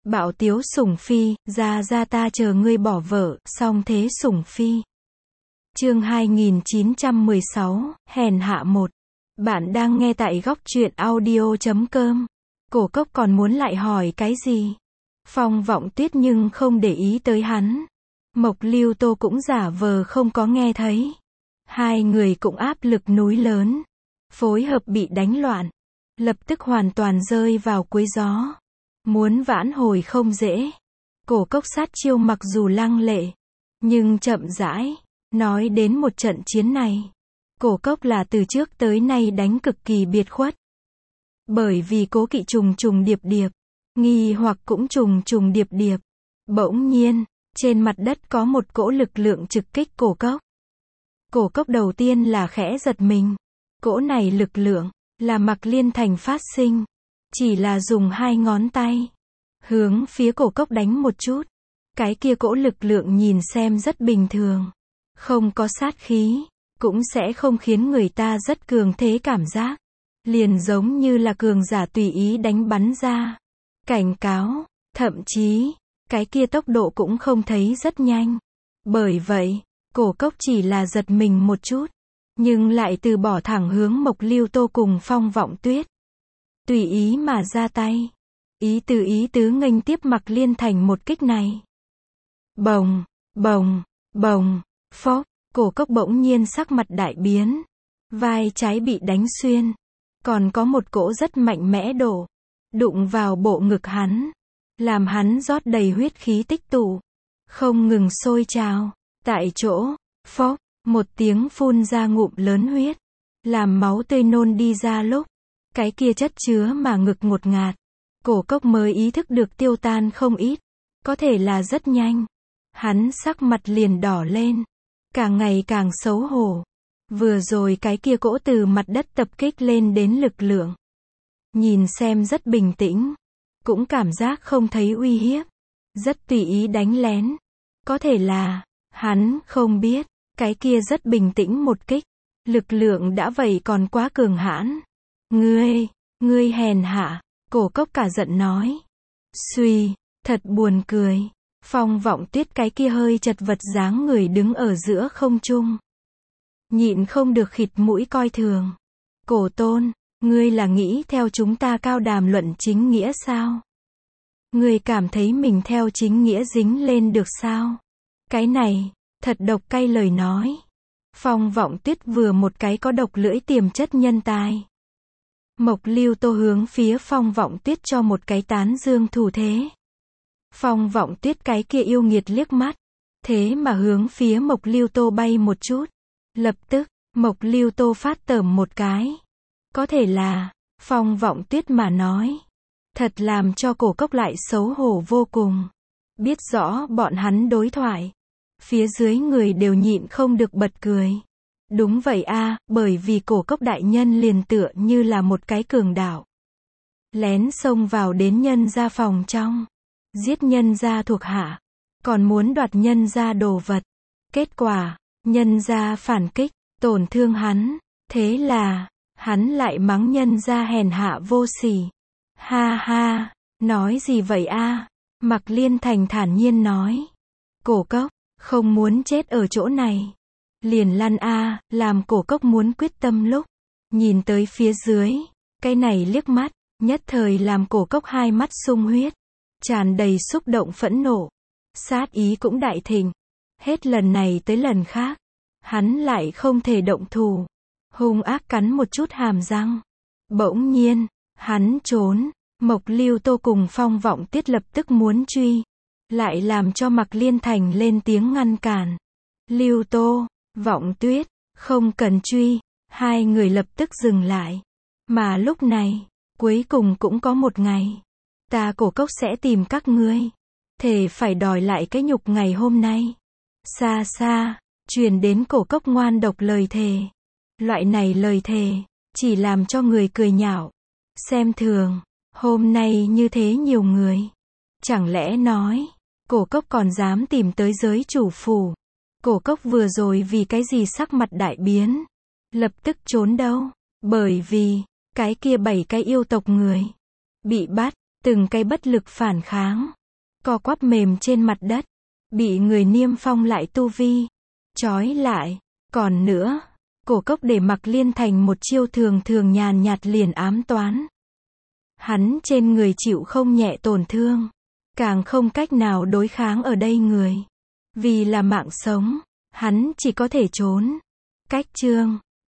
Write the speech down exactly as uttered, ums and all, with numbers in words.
Bạo tiếu sủng phi, ra ra ta chờ ngươi bỏ vợ, song thế sủng phi. Chương hai nghìn chín trăm mười sáu, hèn hạ một. Bạn đang nghe tại góc truyện audio chấm com. Cổ Cốc còn muốn lại hỏi cái gì? Phong Vọng Tuyết nhưng không để ý tới hắn. Mộc Lưu Tô cũng giả vờ không có nghe thấy. Hai người cũng áp lực núi lớn. Phối hợp bị đánh loạn. Lập tức hoàn toàn rơi vào cuối gió. Muốn vãn hồi không dễ. Cổ Cốc sát chiêu mặc dù lăng lệ, nhưng chậm rãi. Nói đến một trận chiến này, Cổ Cốc là từ trước tới nay đánh cực kỳ biệt khuất. Bởi vì cố kỵ trùng trùng điệp điệp, nghi hoặc cũng trùng trùng điệp điệp. Bỗng nhiên, trên mặt đất có một cỗ lực lượng trực kích Cổ Cốc. Cổ Cốc đầu tiên là khẽ giật mình. Cỗ này lực lượng, là Mạc Liên Thành phát sinh. Chỉ là dùng hai ngón tay, hướng phía Cổ Cốc đánh một chút. Cái kia cỗ lực lượng nhìn xem rất bình thường. Không có sát khí, cũng sẽ không khiến người ta rất cường thế cảm giác. Liền giống như là cường giả tùy ý đánh bắn ra. Cảnh cáo, thậm chí, cái kia tốc độ cũng không thấy rất nhanh. Bởi vậy, Cổ Cốc chỉ là giật mình một chút, nhưng lại từ bỏ thẳng hướng Mộc Lưu Tô cùng Phong Vọng Tuyết. Tùy ý mà ra tay. Ý từ ý tứ nghênh tiếp Mạc Liên Thành một kích này. Bồng, bồng, bồng, phốc, Cổ Cốc bỗng nhiên sắc mặt đại biến. Vai trái bị đánh xuyên. Còn có một cỗ rất mạnh mẽ đổ. Đụng vào bộ ngực hắn. Làm hắn rót đầy huyết khí tích tụ. Không ngừng sôi trào. Tại chỗ, phốc, một tiếng phun ra ngụm lớn huyết. Làm máu tươi nôn đi ra lúc. Cái kia chất chứa mà ngực ngột ngạt. Cổ Cốc mới ý thức được tiêu tan không ít. Có thể là rất nhanh. Hắn sắc mặt liền đỏ lên. Càng ngày càng xấu hổ. Vừa rồi cái kia cỗ từ mặt đất tập kích lên đến lực lượng. Nhìn xem rất bình tĩnh. Cũng cảm giác không thấy uy hiếp. Rất tùy ý đánh lén. Có thể là, hắn không biết, cái kia rất bình tĩnh một kích. Lực lượng đã vậy còn quá cường hãn. Ngươi, ngươi hèn hạ, Cổ Cốc cả giận nói. Suy, thật buồn cười. Phong Vọng Tuyết cái kia hơi chật vật dáng người đứng ở giữa không trung. Nhịn không được khịt mũi coi thường. Cổ Tôn, ngươi là nghĩ theo chúng ta cao đàm luận chính nghĩa sao? Ngươi cảm thấy mình theo chính nghĩa dính lên được sao? Cái này, thật độc cay lời nói. Phong Vọng Tuyết vừa một cái có độc lưỡi tiềm chất nhân tài. Mộc Lưu Tô hướng phía Phong Vọng Tuyết cho một cái tán dương thủ thế. Phong Vọng Tuyết cái kia yêu nghiệt liếc mắt. Thế mà hướng phía Mộc Lưu Tô bay một chút. Lập tức, Mộc Lưu Tô phát tởm một cái. Có thể là, Phong Vọng Tuyết mà nói. Thật làm cho Cổ Cốc lại xấu hổ vô cùng. Biết rõ bọn hắn đối thoại. Phía dưới người đều nhịn không được bật cười. Đúng vậy a, bởi vì Cổ Cốc đại nhân liền tựa như là một cái cường đạo. Lén xông vào đến nhân gia phòng trong. Giết nhân gia thuộc hạ. Còn muốn đoạt nhân gia đồ vật. Kết quả, nhân gia phản kích, tổn thương hắn. Thế là, hắn lại mắng nhân gia hèn hạ vô sỉ. Ha ha, nói gì vậy a? Mạc Liên Thành thản nhiên nói. Cổ Cốc, không muốn chết ở chỗ này. Liền lăn a, làm Cổ Cốc muốn quyết tâm lúc. Nhìn tới phía dưới, cái này liếc mắt, nhất thời làm Cổ Cốc hai mắt sung huyết. Tràn đầy xúc động phẫn nộ. Sát ý cũng đại thịnh. Hết lần này tới lần khác. Hắn lại không thể động thủ. Hung ác cắn một chút hàm răng. Bỗng nhiên, hắn trốn. Mộc Lưu Tô cùng Phong Vọng Tuyết lập tức muốn truy. Lại làm cho Mạc Liên Thành lên tiếng ngăn cản. Lưu Tô, Vọng Tuyết, không cần truy. Hai người lập tức dừng lại. Mà lúc này, cuối cùng cũng có một ngày. Ta Cổ Cốc sẽ tìm các ngươi. Thề phải đòi lại cái nhục ngày hôm nay. Xa xa, truyền đến Cổ Cốc ngoan độc lời thề. Loại này lời thề, chỉ làm cho người cười nhạo. Xem thường, hôm nay như thế nhiều người. Chẳng lẽ nói, Cổ Cốc còn dám tìm tới giới chủ phủ. Cổ Cốc vừa rồi vì cái gì sắc mặt đại biến. Lập tức trốn đâu. Bởi vì, cái kia bảy cái yêu tộc người. Bị bắt. Từng cái bất lực phản kháng. co quắp mềm trên mặt đất, bị người niêm phong lại tu vi, trói lại. Còn nữa, cổ cốc để mặc liên thành một chiêu thường thường nhàn nhạt liền ám toán. Hắn trên người chịu không nhẹ tổn thương, càng không cách nào đối kháng ở đây người. Vì là mạng sống, hắn chỉ có thể trốn. Cách chương